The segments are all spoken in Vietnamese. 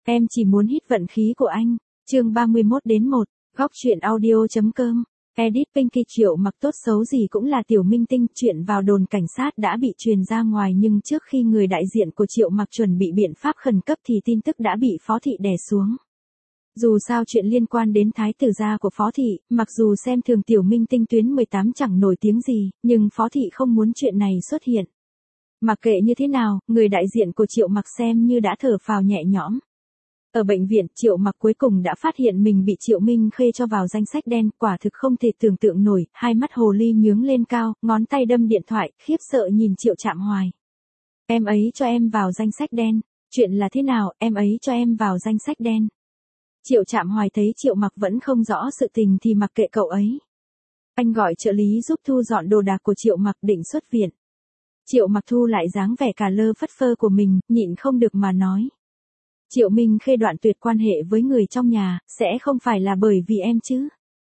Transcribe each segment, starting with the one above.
Em chỉ muốn hít vận khí của anh. Chương 31-1, Góc truyện audio.com. Edit Pinky Triệu Mặc tốt xấu gì cũng là tiểu minh tinh, chuyện vào đồn cảnh sát đã bị truyền ra ngoài nhưng trước khi người đại diện của Triệu Mặc chuẩn bị biện pháp khẩn cấp thì tin tức đã bị Phó Thị đè xuống. Dù sao chuyện liên quan đến thái tử gia của Phó Thị, mặc dù xem thường tiểu minh tinh tuyến 18 chẳng nổi tiếng gì, nhưng Phó Thị không muốn chuyện này xuất hiện. Mặc kệ như thế nào, người đại diện của Triệu Mặc xem như đã thở phào nhẹ nhõm. Ở bệnh viện, Triệu Mặc cuối cùng đã phát hiện mình bị Triệu Minh Khê cho vào danh sách đen, quả thực không thể tưởng tượng nổi, hai mắt hồ ly nhướng lên cao, ngón tay đâm điện thoại, khiếp sợ nhìn Triệu Trạm Hoài. Em ấy cho em vào danh sách đen, chuyện là thế nào, em ấy cho em vào danh sách đen. Triệu Trạm Hoài thấy Triệu Mặc vẫn không rõ sự tình thì mặc kệ cậu ấy. Anh gọi trợ lý giúp thu dọn đồ đạc của Triệu Mặc định xuất viện. Triệu Mặc thu lại dáng vẻ cà lơ phất phơ của mình, nhịn không được mà nói. Triệu Minh Khê đoạn tuyệt quan hệ với người trong nhà, sẽ không phải là bởi vì em chứ.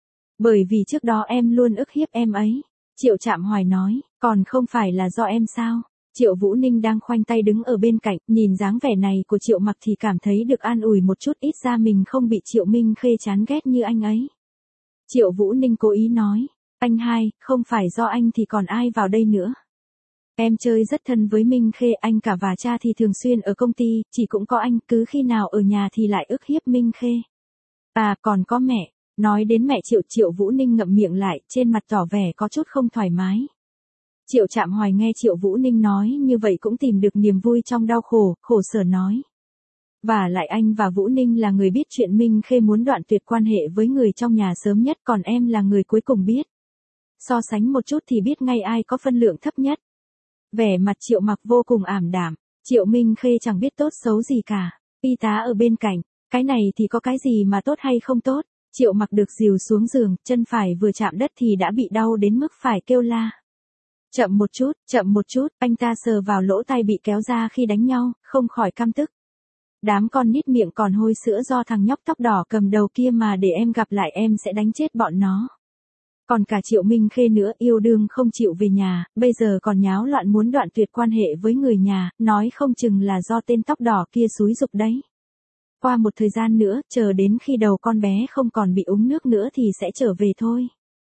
Bởi vì trước đó em luôn ức hiếp em ấy. Triệu Trạm Hoài nói, còn không phải là do em sao. Triệu Vũ Ninh đang khoanh tay đứng ở bên cạnh, nhìn dáng vẻ này của Triệu Mặc thì cảm thấy được an ủi một chút, ít ra mình không bị Triệu Minh Khê chán ghét như anh ấy. Triệu Vũ Ninh cố ý nói, anh hai, không phải do anh thì còn ai vào đây nữa. Em chơi rất thân với Minh Khê, anh cả và cha thì thường xuyên ở công ty, chỉ cũng có anh, cứ khi nào ở nhà thì lại ức hiếp Minh Khê. À, còn có mẹ. Nói đến mẹ Triệu Vũ Ninh ngậm miệng lại, trên mặt tỏ vẻ có chút không thoải mái. Triệu Trạm Hoài nghe Triệu Vũ Ninh nói như vậy cũng tìm được niềm vui trong đau khổ, khổ sở nói. Và lại anh và Vũ Ninh là người biết chuyện Minh Khê muốn đoạn tuyệt quan hệ với người trong nhà sớm nhất, còn em là người cuối cùng biết. So sánh một chút thì biết ngay ai có phân lượng thấp nhất. Vẻ mặt Triệu Mặc vô cùng ảm đạm, Triệu Minh Khê chẳng biết tốt xấu gì cả, y tá ở bên cạnh, cái này thì có cái gì mà tốt hay không tốt. Triệu Mặc được dìu xuống giường, chân phải vừa chạm đất thì đã bị đau đến mức phải kêu la. Chậm một chút, anh ta sờ vào lỗ tai bị kéo ra khi đánh nhau, không khỏi căm tức. Đám con nít miệng còn hôi sữa do thằng nhóc tóc đỏ cầm đầu kia mà để em gặp lại em sẽ đánh chết bọn nó. Còn cả Triệu Minh Khê nữa, yêu đương không chịu về nhà, bây giờ còn nháo loạn muốn đoạn tuyệt quan hệ với người nhà, nói không chừng là do tên tóc đỏ kia xúi giục đấy. Qua một thời gian nữa, chờ đến khi đầu con bé không còn bị úng nước nữa thì sẽ trở về thôi.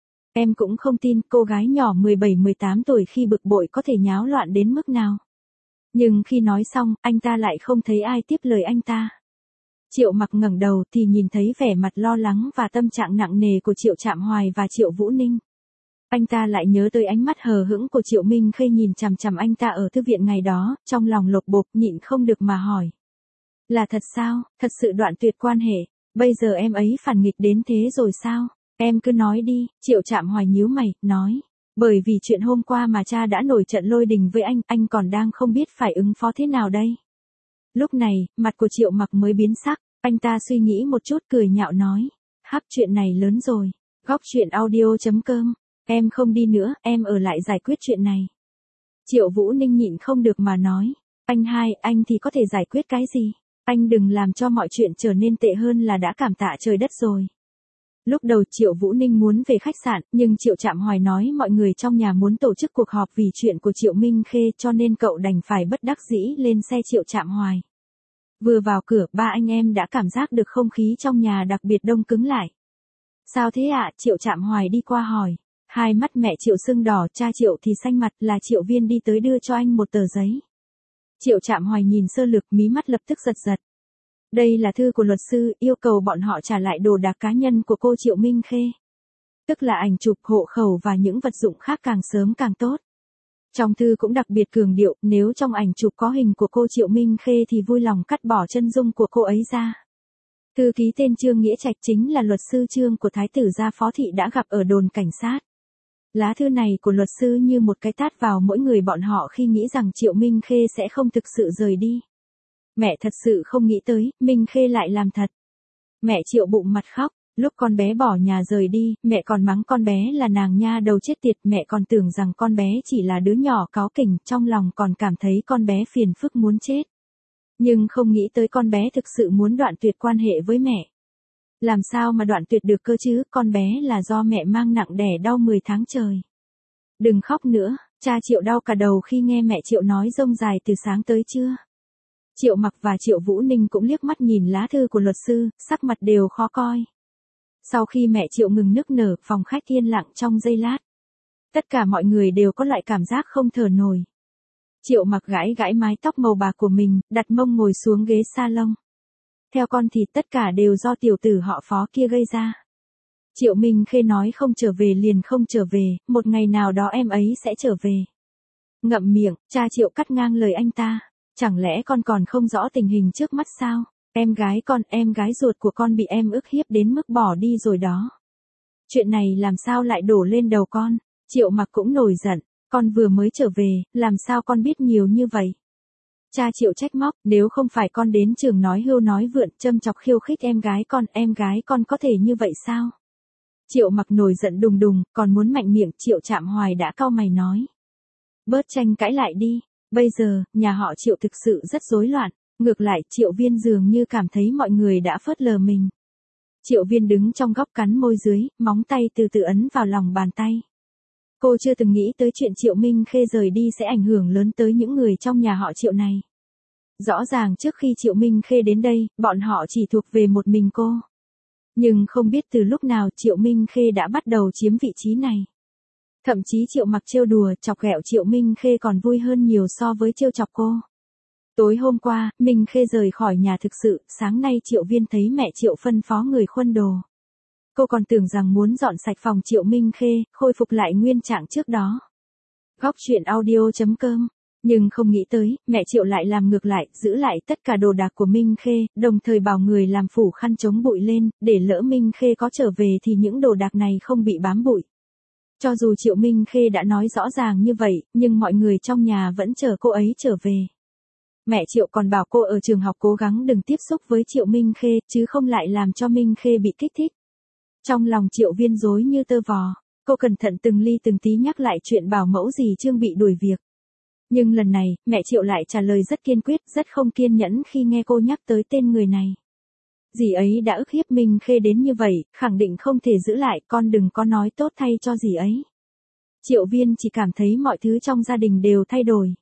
Em cũng không tin cô gái nhỏ 17-18 tuổi khi bực bội có thể nháo loạn đến mức nào. Nhưng khi nói xong, anh ta lại không thấy ai tiếp lời anh ta. Triệu Mặc ngẩng đầu thì nhìn thấy vẻ mặt lo lắng và tâm trạng nặng nề của Triệu Trạm Hoài và Triệu Vũ Ninh. Anh ta lại nhớ tới ánh mắt hờ hững của Triệu Minh Khê nhìn chằm chằm anh ta ở thư viện ngày đó, trong lòng lột bột nhịn không được mà hỏi. Là thật sao, thật sự đoạn tuyệt quan hệ, bây giờ em ấy phản nghịch đến thế rồi sao? Em cứ nói đi, Triệu Trạm Hoài nhíu mày, nói. Bởi vì chuyện hôm qua mà cha đã nổi trận lôi đình với anh còn đang không biết phải ứng phó thế nào đây. Lúc này, mặt của Triệu Mặc mới biến sắc, anh ta suy nghĩ một chút cười nhạo nói. Hắp, chuyện này lớn rồi. Góc truyện audio.com. Em không đi nữa, em ở lại giải quyết chuyện này. Triệu Vũ Ninh nhịn không được mà nói. Anh hai, anh thì có thể giải quyết cái gì? Anh đừng làm cho mọi chuyện trở nên tệ hơn là đã cảm tạ trời đất rồi. Lúc đầu Triệu Vũ Ninh muốn về khách sạn, nhưng Triệu Trạm Hoài nói mọi người trong nhà muốn tổ chức cuộc họp vì chuyện của Triệu Minh Khê cho nên cậu đành phải bất đắc dĩ lên xe Triệu Trạm Hoài. Vừa vào cửa, ba anh em đã cảm giác được không khí trong nhà đặc biệt đông cứng lại. Sao thế ạ? Triệu Trạm Hoài đi qua hỏi. Hai mắt mẹ Triệu sưng đỏ, cha Triệu thì xanh mặt, là Triệu Viên đi tới đưa cho anh một tờ giấy. Triệu Trạm Hoài nhìn sơ lược, mí mắt lập tức giật giật. Đây là thư của luật sư, yêu cầu bọn họ trả lại đồ đạc cá nhân của cô Triệu Minh Khê. Tức là ảnh chụp, hộ khẩu và những vật dụng khác càng sớm càng tốt. Trong thư cũng đặc biệt cường điệu, nếu trong ảnh chụp có hình của cô Triệu Minh Khê thì vui lòng cắt bỏ chân dung của cô ấy ra. Thư ký tên Trương Nghĩa Trạch chính là luật sư Trương của thái tử gia Phó Thị đã gặp ở đồn cảnh sát. Lá thư này của luật sư như một cái tát vào mỗi người bọn họ khi nghĩ rằng Triệu Minh Khê sẽ không thực sự rời đi. Mẹ thật sự không nghĩ tới, Minh Khê lại làm thật. Mẹ Triệu bụng mặt khóc, lúc con bé bỏ nhà rời đi, mẹ còn mắng con bé là nàng nha đầu chết tiệt, mẹ còn tưởng rằng con bé chỉ là đứa nhỏ cáu kỉnh, trong lòng còn cảm thấy con bé phiền phức muốn chết. Nhưng không nghĩ tới con bé thực sự muốn đoạn tuyệt quan hệ với mẹ. Làm sao mà đoạn tuyệt được cơ chứ, con bé là do mẹ mang nặng đẻ đau 10 tháng trời. Đừng khóc nữa, cha Triệu đau cả đầu khi nghe mẹ Triệu nói rông dài từ sáng tới trưa. Triệu Mặc và Triệu Vũ Ninh cũng liếc mắt nhìn lá thư của luật sư, sắc mặt đều khó coi. Sau khi mẹ Triệu ngừng nức nở, phòng khách yên lặng trong giây lát. Tất cả mọi người đều có loại cảm giác không thở nổi. Triệu Mặc gãi gãi mái tóc màu bạc của mình, đặt mông ngồi xuống ghế salon. Theo con thì tất cả đều do tiểu tử họ Phó kia gây ra. Triệu Minh Khê nói không trở về liền không trở về, một ngày nào đó em ấy sẽ trở về. Ngậm miệng, cha Triệu cắt ngang lời anh ta. Chẳng lẽ con còn không rõ tình hình trước mắt sao? Em gái ruột của con bị em ức hiếp đến mức bỏ đi rồi đó. Chuyện này làm sao lại đổ lên đầu con? Triệu Mặc cũng nổi giận, con vừa mới trở về, làm sao con biết nhiều như vậy? Cha Triệu trách móc, nếu không phải con đến trường nói hưu nói vượn, châm chọc khiêu khích em gái con có thể như vậy sao? Triệu Mặc nổi giận đùng đùng, còn muốn mạnh miệng, Triệu Trạm Hoài đã cau mày nói. Bớt tranh cãi lại đi, bây giờ, nhà họ Triệu thực sự rất rối loạn, ngược lại Triệu Viên dường như cảm thấy mọi người đã phớt lờ mình. Triệu Viên đứng trong góc cắn môi dưới, móng tay từ từ ấn vào lòng bàn tay. Cô chưa từng nghĩ tới chuyện Triệu Minh Khê rời đi sẽ ảnh hưởng lớn tới những người trong nhà họ Triệu này. Rõ ràng trước khi Triệu Minh Khê đến đây, bọn họ chỉ thuộc về một mình cô. Nhưng không biết từ lúc nào Triệu Minh Khê đã bắt đầu chiếm vị trí này. Thậm chí Triệu Mặc trêu đùa, chọc ghẹo Triệu Minh Khê còn vui hơn nhiều so với trêu chọc cô. Tối hôm qua, Minh Khê rời khỏi nhà thực sự, sáng nay Triệu Viên thấy mẹ Triệu phân phó người khuân đồ. Cô còn tưởng rằng muốn dọn sạch phòng Triệu Minh Khê, khôi phục lại nguyên trạng trước đó. Góc truyện audio.com. Nhưng không nghĩ tới, mẹ Triệu lại làm ngược lại, giữ lại tất cả đồ đạc của Minh Khê, đồng thời bảo người làm phủ khăn chống bụi lên, để lỡ Minh Khê có trở về thì những đồ đạc này không bị bám bụi. Cho dù Triệu Minh Khê đã nói rõ ràng như vậy, nhưng mọi người trong nhà vẫn chờ cô ấy trở về. Mẹ Triệu còn bảo cô ở trường học cố gắng đừng tiếp xúc với Triệu Minh Khê, chứ không lại làm cho Minh Khê bị kích thích. Trong lòng Triệu Viên rối như tơ vò, cô cẩn thận từng ly từng tí nhắc lại chuyện bảo mẫu dì Trương bị đuổi việc. Nhưng lần này, mẹ Triệu lại trả lời rất kiên quyết, rất không kiên nhẫn khi nghe cô nhắc tới tên người này. Dì ấy đã ức hiếp Minh Khê đến như vậy, khẳng định không thể giữ lại, con đừng có nói tốt thay cho dì ấy. Triệu Viên chỉ cảm thấy mọi thứ trong gia đình đều thay đổi.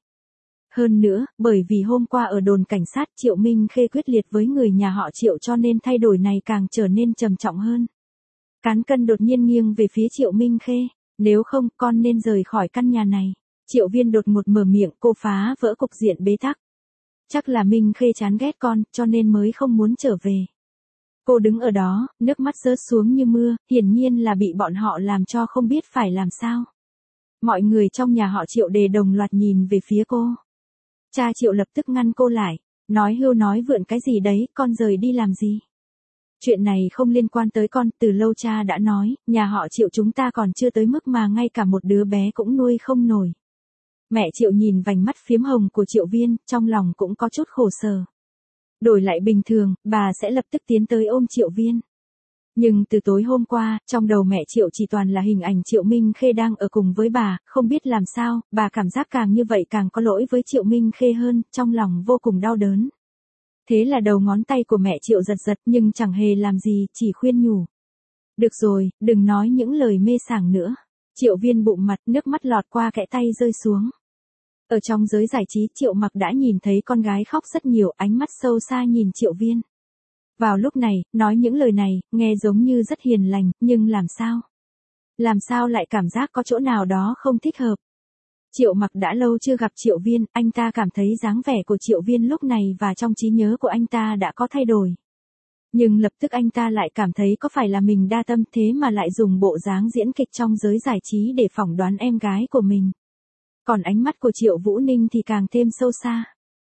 Hơn nữa, bởi vì hôm qua ở đồn cảnh sát Triệu Minh Khê quyết liệt với người nhà họ Triệu cho nên thay đổi này càng trở nên trầm trọng hơn. Cán cân đột nhiên nghiêng về phía Triệu Minh Khê, nếu không con nên rời khỏi căn nhà này. Triệu Viên đột ngột mở miệng, cô phá vỡ cục diện bế tắc. Chắc là Minh Khê chán ghét con, cho nên mới không muốn trở về. Cô đứng ở đó, nước mắt rớt xuống như mưa, hiển nhiên là bị bọn họ làm cho không biết phải làm sao. Mọi người trong nhà họ Triệu đều đồng loạt nhìn về phía cô. Cha Triệu lập tức ngăn cô lại, nói hưu nói vượn cái gì đấy, con rời đi làm gì? Chuyện này không liên quan tới con, từ lâu cha đã nói, nhà họ Triệu chúng ta còn chưa tới mức mà ngay cả một đứa bé cũng nuôi không nổi. Mẹ Triệu nhìn vành mắt phiếm hồng của Triệu Viên, trong lòng cũng có chút khổ sở. Đổi lại bình thường, bà sẽ lập tức tiến tới ôm Triệu Viên. Nhưng từ tối hôm qua, trong đầu mẹ Triệu chỉ toàn là hình ảnh Triệu Minh Khê đang ở cùng với bà, không biết làm sao, bà cảm giác càng như vậy càng có lỗi với Triệu Minh Khê hơn, trong lòng vô cùng đau đớn. Thế là đầu ngón tay của mẹ Triệu giật giật nhưng chẳng hề làm gì, chỉ khuyên nhủ. Được rồi, đừng nói những lời mê sảng nữa. Triệu Viên bụng mặt, nước mắt lọt qua kẽ tay rơi xuống. Ở trong giới giải trí Triệu Mặc đã nhìn thấy con gái khóc rất nhiều, ánh mắt sâu xa nhìn Triệu Viên. Vào lúc này, nói những lời này, nghe giống như rất hiền lành, nhưng làm sao? Làm sao lại cảm giác có chỗ nào đó không thích hợp? Triệu Mặc đã lâu chưa gặp Triệu Viên, anh ta cảm thấy dáng vẻ của Triệu Viên lúc này và trong trí nhớ của anh ta đã có thay đổi. Nhưng lập tức anh ta lại cảm thấy có phải là mình đa tâm thế mà lại dùng bộ dáng diễn kịch trong giới giải trí để phỏng đoán em gái của mình. Còn ánh mắt của Triệu Vũ Ninh thì càng thêm sâu xa.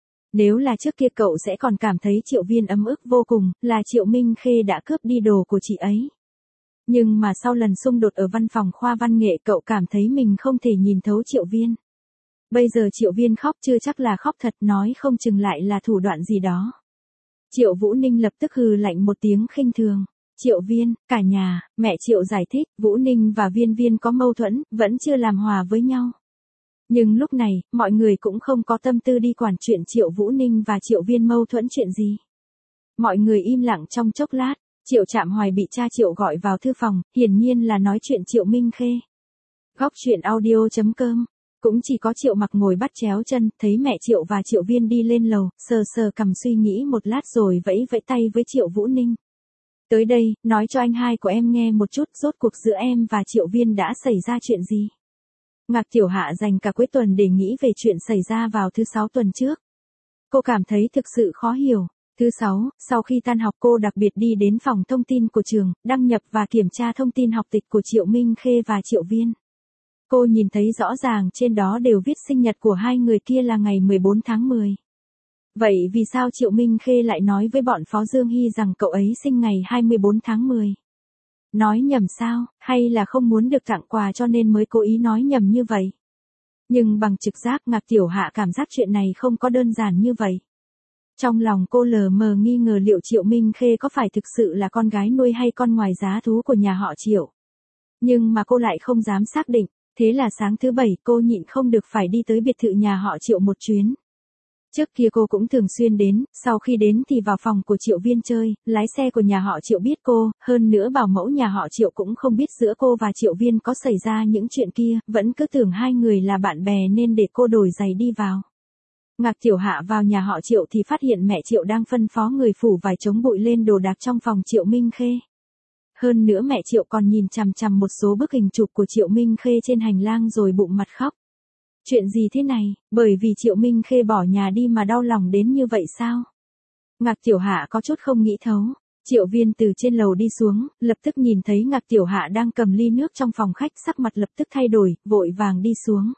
Nếu là trước kia cậu sẽ còn cảm thấy Triệu Viên ấm ức vô cùng, là Triệu Minh Khê đã cướp đi đồ của chị ấy. Nhưng mà sau lần xung đột ở văn phòng khoa văn nghệ cậu cảm thấy mình không thể nhìn thấu Triệu Viên. Bây giờ Triệu Viên khóc chưa chắc là khóc thật, nói không chừng lại là thủ đoạn gì đó. Triệu Vũ Ninh lập tức hừ lạnh một tiếng khinh thường. Triệu Viên, cả nhà, mẹ Triệu giải thích, Vũ Ninh và Viên Viên có mâu thuẫn, vẫn chưa làm hòa với nhau. Nhưng lúc này, mọi người cũng không có tâm tư đi quản chuyện Triệu Vũ Ninh và Triệu Viên mâu thuẫn chuyện gì. Mọi người im lặng trong chốc lát, Triệu Trạm Hoài bị cha Triệu gọi vào thư phòng, hiển nhiên là nói chuyện Triệu Minh Khê. Góc truyện audio.com Cũng chỉ có Triệu Mặc ngồi bắt chéo chân, thấy mẹ Triệu và Triệu Viên đi lên lầu, sờ sờ cằm suy nghĩ một lát rồi vẫy vẫy tay với Triệu Vũ Ninh. Tới đây, nói cho anh hai của em nghe một chút, rốt cuộc giữa em và Triệu Viên đã xảy ra chuyện gì. Ngạc Tiểu Hạ dành cả cuối tuần để nghĩ về chuyện xảy ra vào thứ 6 tuần trước. Cô cảm thấy thực sự khó hiểu. Thứ 6, sau khi tan học cô đặc biệt đi đến phòng thông tin của trường, đăng nhập và kiểm tra thông tin học tịch của Triệu Minh Khê và Triệu Viên. Cô nhìn thấy rõ ràng trên đó đều viết sinh nhật của hai người kia là ngày 14 tháng 10. Vậy vì sao Triệu Minh Khê lại nói với bọn Phó Dương Hy rằng cậu ấy sinh ngày 24 tháng 10? Nói nhầm sao, hay là không muốn được tặng quà cho nên mới cố ý nói nhầm như vậy? Nhưng bằng trực giác Ngạc Tiểu Hạ cảm giác chuyện này không có đơn giản như vậy. Trong lòng cô lờ mờ nghi ngờ liệu Triệu Minh Khê có phải thực sự là con gái nuôi hay con ngoài giá thú của nhà họ Triệu. Nhưng mà cô lại không dám xác định, thế là sáng thứ 7 cô nhịn không được phải đi tới biệt thự nhà họ Triệu một chuyến. Trước kia cô cũng thường xuyên đến, sau khi đến thì vào phòng của Triệu Viên chơi, lái xe của nhà họ Triệu biết cô, hơn nữa bảo mẫu nhà họ Triệu cũng không biết giữa cô và Triệu Viên có xảy ra những chuyện kia, vẫn cứ tưởng hai người là bạn bè nên để cô đổi giày đi vào. Ngạc Tiểu Hạ vào nhà họ Triệu thì phát hiện mẹ Triệu đang phân phó người phủ vải chống bụi lên đồ đạc trong phòng Triệu Minh Khê. Hơn nữa mẹ Triệu còn nhìn chằm chằm một số bức hình chụp của Triệu Minh Khê trên hành lang rồi bụng mặt khóc. Chuyện gì thế này, bởi vì Triệu Minh Khê bỏ nhà đi mà đau lòng đến như vậy sao? Ngạc Tiểu Hạ có chút không nghĩ thấu. Triệu Viên từ trên lầu đi xuống, lập tức nhìn thấy Ngạc Tiểu Hạ đang cầm ly nước trong phòng khách, sắc mặt lập tức thay đổi, vội vàng đi xuống.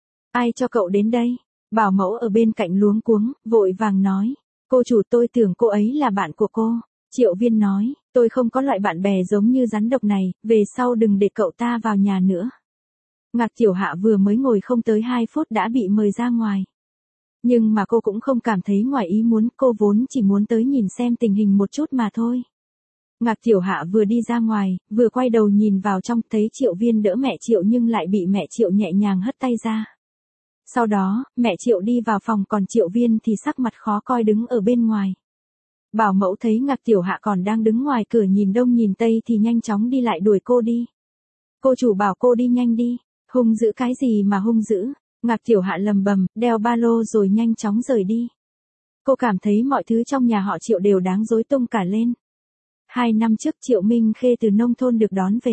Ai cho cậu đến đây? Bảo mẫu ở bên cạnh luống cuống, vội vàng nói. Cô chủ, tôi tưởng cô ấy là bạn của cô. Triệu Viên nói, tôi không có loại bạn bè giống như rắn độc này, về sau đừng để cậu ta vào nhà nữa. Ngạc Tiểu Hạ vừa mới ngồi không tới 2 phút đã bị mời ra ngoài. Nhưng mà cô cũng không cảm thấy ngoài ý muốn, cô vốn chỉ muốn tới nhìn xem tình hình một chút mà thôi. Ngạc Tiểu Hạ vừa đi ra ngoài, vừa quay đầu nhìn vào trong, thấy Triệu Viên đỡ mẹ Triệu nhưng lại bị mẹ Triệu nhẹ nhàng hất tay ra. Sau đó, mẹ Triệu đi vào phòng còn Triệu Viên thì sắc mặt khó coi đứng ở bên ngoài. Bảo mẫu thấy Ngạc Tiểu Hạ còn đang đứng ngoài cửa nhìn đông nhìn tây thì nhanh chóng đi lại đuổi cô đi. Cô chủ bảo cô đi nhanh đi, hung dữ cái gì mà hung dữ. Ngạc Tiểu Hạ lầm bầm, đeo ba lô rồi nhanh chóng rời đi. Cô cảm thấy mọi thứ trong nhà họ Triệu đều đáng rối tung cả lên. 2 năm trước Triệu Minh Khê từ nông thôn được đón về.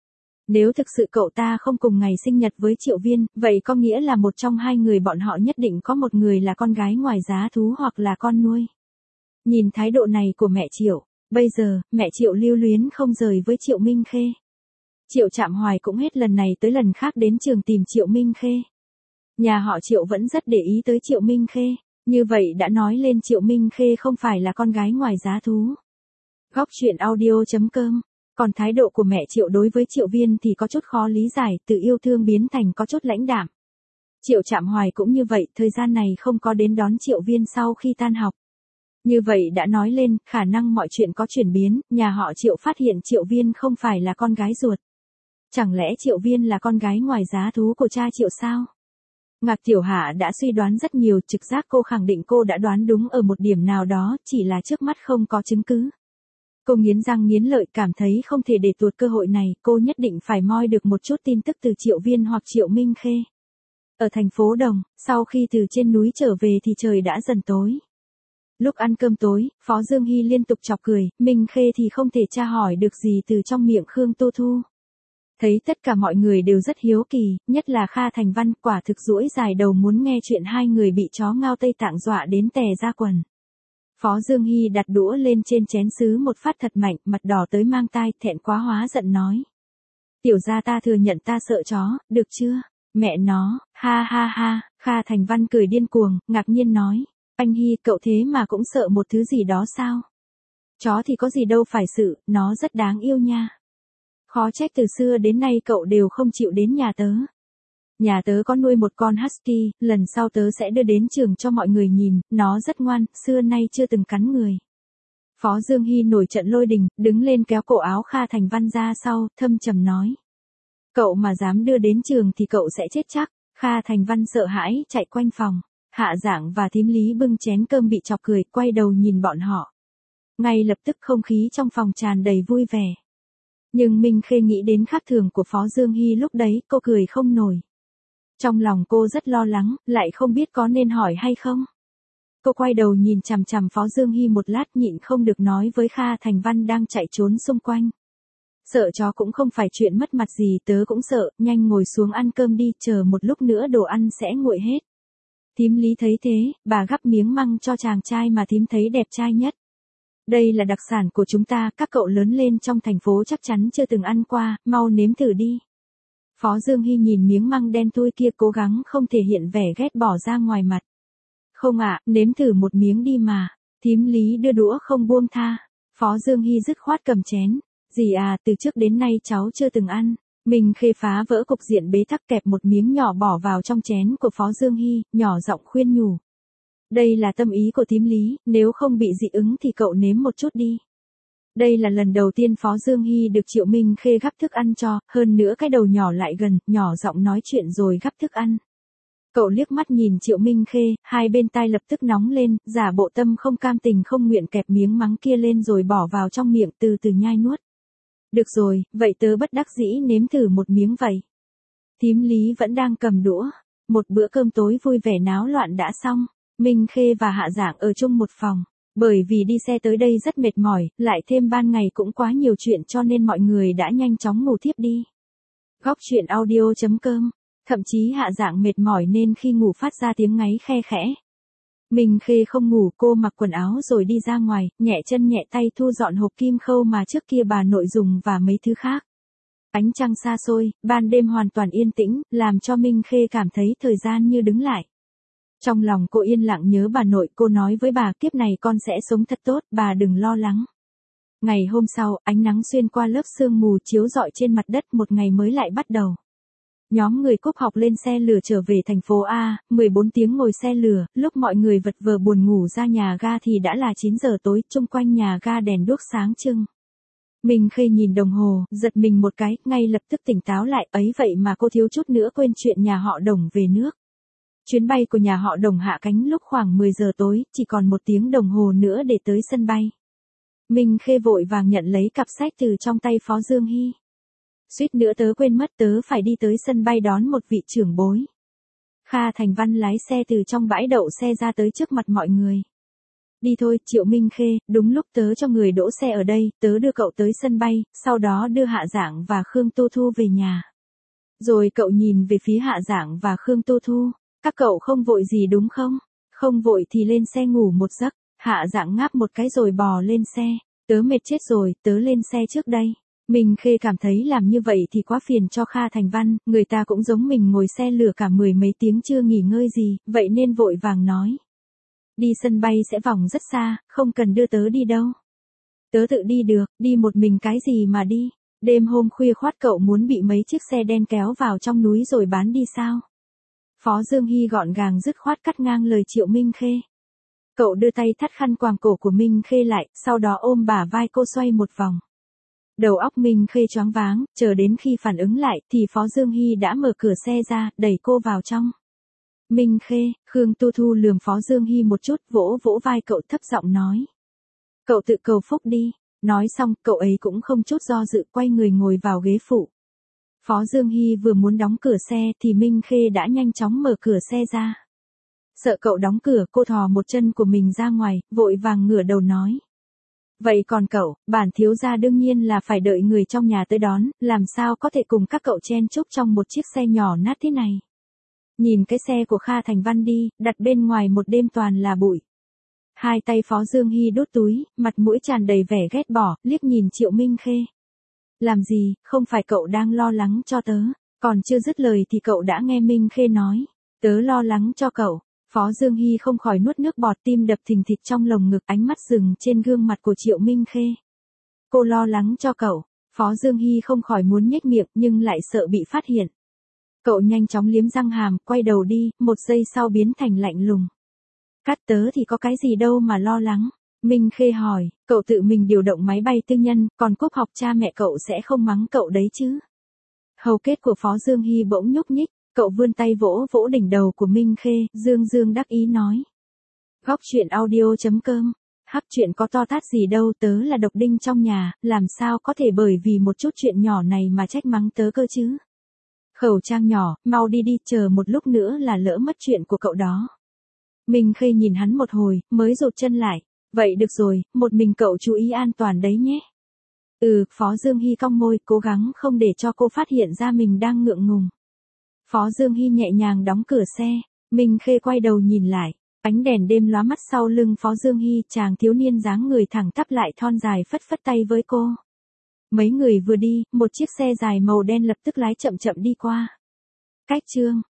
Nếu thực sự cậu ta không cùng ngày sinh nhật với Triệu Viên, vậy có nghĩa là một trong hai người bọn họ nhất định có một người là con gái ngoài giá thú hoặc là con nuôi. Nhìn thái độ này của mẹ Triệu, bây giờ, mẹ Triệu lưu luyến không rời với Triệu Minh Khê. Triệu Trạm Hoài cũng hết lần này tới lần khác đến trường tìm Triệu Minh Khê. Nhà họ Triệu vẫn rất để ý tới Triệu Minh Khê, như vậy đã nói lên Triệu Minh Khê không phải là con gái ngoài giá thú. Góc truyện audio.com. Còn thái độ của mẹ Triệu đối với Triệu Viên thì có chút khó lý giải, từ yêu thương biến thành có chút lãnh đạm. Triệu Trạm Hoài cũng như vậy, thời gian này không có đến đón Triệu Viên sau khi tan học. Như vậy đã nói lên, khả năng mọi chuyện có chuyển biến, nhà họ Triệu phát hiện Triệu Viên không phải là con gái ruột. Chẳng lẽ Triệu Viên là con gái ngoài giá thú của cha Triệu sao? Ngạc Tiểu Hạ đã suy đoán rất nhiều, trực giác cô khẳng định cô đã đoán đúng ở một điểm nào đó, chỉ là trước mắt không có chứng cứ. Cô nghiến răng nghiến lợi cảm thấy không thể để tuột cơ hội này, cô nhất định phải moi được một chút tin tức từ Triệu Viên hoặc Triệu Minh Khê. Ở thành phố Đồng, sau khi từ trên núi trở về thì trời đã dần tối. Lúc ăn cơm tối, Phó Dương Hy liên tục chọc cười, Minh Khê thì không thể tra hỏi được gì từ trong miệng Khương Tô Thu. Thấy tất cả mọi người đều rất hiếu kỳ, nhất là Kha Thành Văn, quả thực duỗi dài đầu muốn nghe chuyện hai người bị chó ngao Tây Tạng dọa đến tè ra quần. Phó Dương Hy đặt đũa lên trên chén sứ một phát thật mạnh, mặt đỏ tới mang tai, thẹn quá hóa giận nói. Tiểu gia ta thừa nhận ta sợ chó, được chưa? Mẹ nó, ha ha ha, Kha Thành Văn cười điên cuồng, ngạc nhiên nói. Anh Hy, cậu thế mà cũng sợ một thứ gì đó sao? Chó thì có gì đâu phải sự, nó rất đáng yêu nha. Khó trách từ xưa đến nay cậu đều không chịu đến nhà tớ. Nhà tớ có nuôi một con husky, lần sau tớ sẽ đưa đến trường cho mọi người nhìn, nó rất ngoan, xưa nay chưa từng cắn người. Phó Dương Hy nổi trận lôi đình, đứng lên kéo cổ áo Kha Thành Văn ra sau, thâm trầm nói. Cậu mà dám đưa đến trường thì cậu sẽ chết chắc. Kha Thành Văn sợ hãi, chạy quanh phòng. Hạ Giảng và Thím Lý bưng chén cơm bị chọc cười, quay đầu nhìn bọn họ. Ngay lập tức không khí trong phòng tràn đầy vui vẻ. Nhưng Minh Khê nghĩ đến khác thường của Phó Dương Hy lúc đấy, cô cười không nổi. Trong lòng cô rất lo lắng, lại không biết có nên hỏi hay không. Cô quay đầu nhìn chằm chằm Phó Dương Hy một lát nhịn không được nói với Kha Thành Văn đang chạy trốn xung quanh. Sợ chó cũng không phải chuyện mất mặt gì, tớ cũng sợ, nhanh ngồi xuống ăn cơm đi, chờ một lúc nữa đồ ăn sẽ nguội hết. Thím Lý thấy thế, bà gắp miếng măng cho chàng trai mà thím thấy đẹp trai nhất. Đây là đặc sản của chúng ta, các cậu lớn lên trong thành phố chắc chắn chưa từng ăn qua, mau nếm thử đi. Phó Dương Hy nhìn miếng măng đen thui kia cố gắng không thể hiện vẻ ghét bỏ ra ngoài mặt. Không ạ, nếm thử một miếng đi mà. Thím Lý đưa đũa không buông tha. Phó Dương Hy dứt khoát cầm chén. Dì à, từ trước đến nay cháu chưa từng ăn. Minh Khê phá vỡ cục diện bế tắc kẹp một miếng nhỏ bỏ vào trong chén của Phó Dương Hy, nhỏ giọng khuyên nhủ. Đây là tâm ý của thím Lý, nếu không bị dị ứng thì cậu nếm một chút đi. Đây là lần đầu tiên Phó Dương Hy được Triệu Minh Khê gắp thức ăn cho, hơn nữa cái đầu nhỏ lại gần, nhỏ giọng nói chuyện rồi gắp thức ăn. Cậu liếc mắt nhìn Triệu Minh Khê, hai bên tai lập tức nóng lên, giả bộ tâm không cam tình không nguyện kẹp miếng mắng kia lên rồi bỏ vào trong miệng từ từ nhai nuốt. Được rồi, vậy tớ bất đắc dĩ nếm thử một miếng vậy. Thím Lý vẫn đang cầm đũa. Một bữa cơm tối vui vẻ náo loạn đã xong. Minh Khê và Hạ Giảng ở chung một phòng. Bởi vì đi xe tới đây rất mệt mỏi, lại thêm ban ngày cũng quá nhiều chuyện cho nên mọi người đã nhanh chóng ngủ thiếp đi. Góc truyện audio.com. Thậm chí Hạ Giảng mệt mỏi nên khi ngủ phát ra tiếng ngáy khe khẽ. Minh Khê không ngủ, cô mặc quần áo rồi đi ra ngoài, nhẹ chân nhẹ tay thu dọn hộp kim khâu mà trước kia bà nội dùng và mấy thứ khác. Ánh trăng xa xôi, ban đêm hoàn toàn yên tĩnh, làm cho Minh Khê cảm thấy thời gian như đứng lại. Trong lòng cô yên lặng nhớ bà nội, cô nói với bà kiếp này con sẽ sống thật tốt, bà đừng lo lắng. Ngày hôm sau, ánh nắng xuyên qua lớp sương mù chiếu rọi trên mặt đất, một ngày mới lại bắt đầu. Nhóm người Cúc học lên xe lửa trở về thành phố A, 14 tiếng ngồi xe lửa, lúc mọi người vật vờ buồn ngủ ra nhà ga thì đã là 9 giờ tối, chung quanh nhà ga đèn đuốc sáng trưng. Minh Khê nhìn đồng hồ, giật mình một cái, ngay lập tức tỉnh táo lại, ấy vậy mà cô thiếu chút nữa quên chuyện nhà họ Đồng về nước. Chuyến bay của nhà họ Đồng hạ cánh lúc khoảng 10 giờ tối, chỉ còn 1 tiếng đồng hồ nữa để tới sân bay. Minh Khê vội vàng nhận lấy cặp sách từ trong tay Phó Dương Hy. Suýt nữa tớ quên mất, tớ phải đi tới sân bay đón một vị trưởng bối. Kha Thành Văn lái xe từ trong bãi đậu xe ra tới trước mặt mọi người. Đi thôi, Triệu Minh Khê, đúng lúc tớ cho người đỗ xe ở đây, tớ đưa cậu tới sân bay, sau đó đưa Hạ Giảng và Khương Tu Thu về nhà. Rồi cậu nhìn về phía Hạ Giảng và Khương Tu Thu, các cậu không vội gì đúng không? Không vội thì lên xe ngủ một giấc. Hạ Giảng ngáp một cái rồi bò lên xe. Tớ mệt chết rồi, tớ lên xe trước đây. Minh Khê cảm thấy làm như vậy thì quá phiền cho Kha Thành Văn, người ta cũng giống mình ngồi xe lửa cả 10 mấy tiếng chưa nghỉ ngơi gì, vậy nên vội vàng nói. Đi sân bay sẽ vòng rất xa, không cần đưa tớ đi đâu. Tớ tự đi được, đi một mình cái gì mà đi. Đêm hôm khuya khoắt cậu muốn bị mấy chiếc xe đen kéo vào trong núi rồi bán đi sao? Phó Dương Hy gọn gàng dứt khoát cắt ngang lời Triệu Minh Khê. Cậu đưa tay thắt khăn quàng cổ của Minh Khê lại, sau đó ôm bả vai cô xoay một vòng. Đầu óc Minh Khê choáng váng, chờ đến khi phản ứng lại thì Phó Dương Hy đã mở cửa xe ra, đẩy cô vào trong. Minh Khê, Khương Tu Thu lườm Phó Dương Hy một chút, vỗ vỗ vai cậu thấp giọng nói. Cậu tự cầu phúc đi. Nói xong, cậu ấy cũng không chút do dự quay người ngồi vào ghế phụ. Phó Dương Hy vừa muốn đóng cửa xe thì Minh Khê đã nhanh chóng mở cửa xe ra. Sợ cậu đóng cửa, cô thò một chân của mình ra ngoài, vội vàng ngửa đầu nói. Vậy còn cậu, bản thiếu gia đương nhiên là phải đợi người trong nhà tới đón, làm sao có thể cùng các cậu chen chúc trong một chiếc xe nhỏ nát thế này. Nhìn cái xe của Kha Thành Văn đi, đặt bên ngoài một đêm toàn là bụi. Hai tay Phó Dương Hy đút túi, mặt mũi tràn đầy vẻ ghét bỏ, liếc nhìn Triệu Minh Khê. Làm gì, không phải cậu đang lo lắng cho tớ, còn chưa dứt lời thì cậu đã nghe Minh Khê nói. Tớ lo lắng cho cậu. Phó Dương Hy không khỏi nuốt nước bọt, tim đập thình thịch trong lồng ngực, ánh mắt dừng trên gương mặt của Triệu Minh Khê. Cô lo lắng cho cậu. Phó Dương Hy không khỏi muốn nhếch miệng nhưng lại sợ bị phát hiện. Cậu nhanh chóng liếm răng hàm, quay đầu đi, một giây sau biến thành lạnh lùng. Cát tớ thì có cái gì đâu mà lo lắng. Minh Khê hỏi, cậu tự mình điều động máy bay tư nhân, còn Cúc học cha mẹ cậu sẽ không mắng cậu đấy chứ. Hầu kết của Phó Dương Hy bỗng nhúc nhích, cậu vươn tay vỗ vỗ đỉnh đầu của Minh Khê, dương dương đắc ý nói. Góc truyện audio.com, hắc chuyện có to tát gì đâu, tớ là độc đinh trong nhà, làm sao có thể bởi vì một chút chuyện nhỏ này mà trách mắng tớ cơ chứ. Khẩu trang nhỏ, mau đi đi, chờ một lúc nữa là lỡ mất chuyện của cậu đó. Minh Khê nhìn hắn một hồi, mới rụt chân lại. Vậy được rồi, một mình cậu chú ý an toàn đấy nhé. Phó Dương Hy cong môi, cố gắng không để cho cô phát hiện ra mình đang ngượng ngùng. Phó Dương Hy nhẹ nhàng đóng cửa xe. Minh Khê quay đầu nhìn lại. Ánh đèn đêm lóa mắt sau lưng Phó Dương Hy, chàng thiếu niên dáng người thẳng tắp lại thon dài phất phất tay với cô. Mấy người vừa đi, một chiếc xe dài màu đen lập tức lái chậm chậm đi qua. Cách chương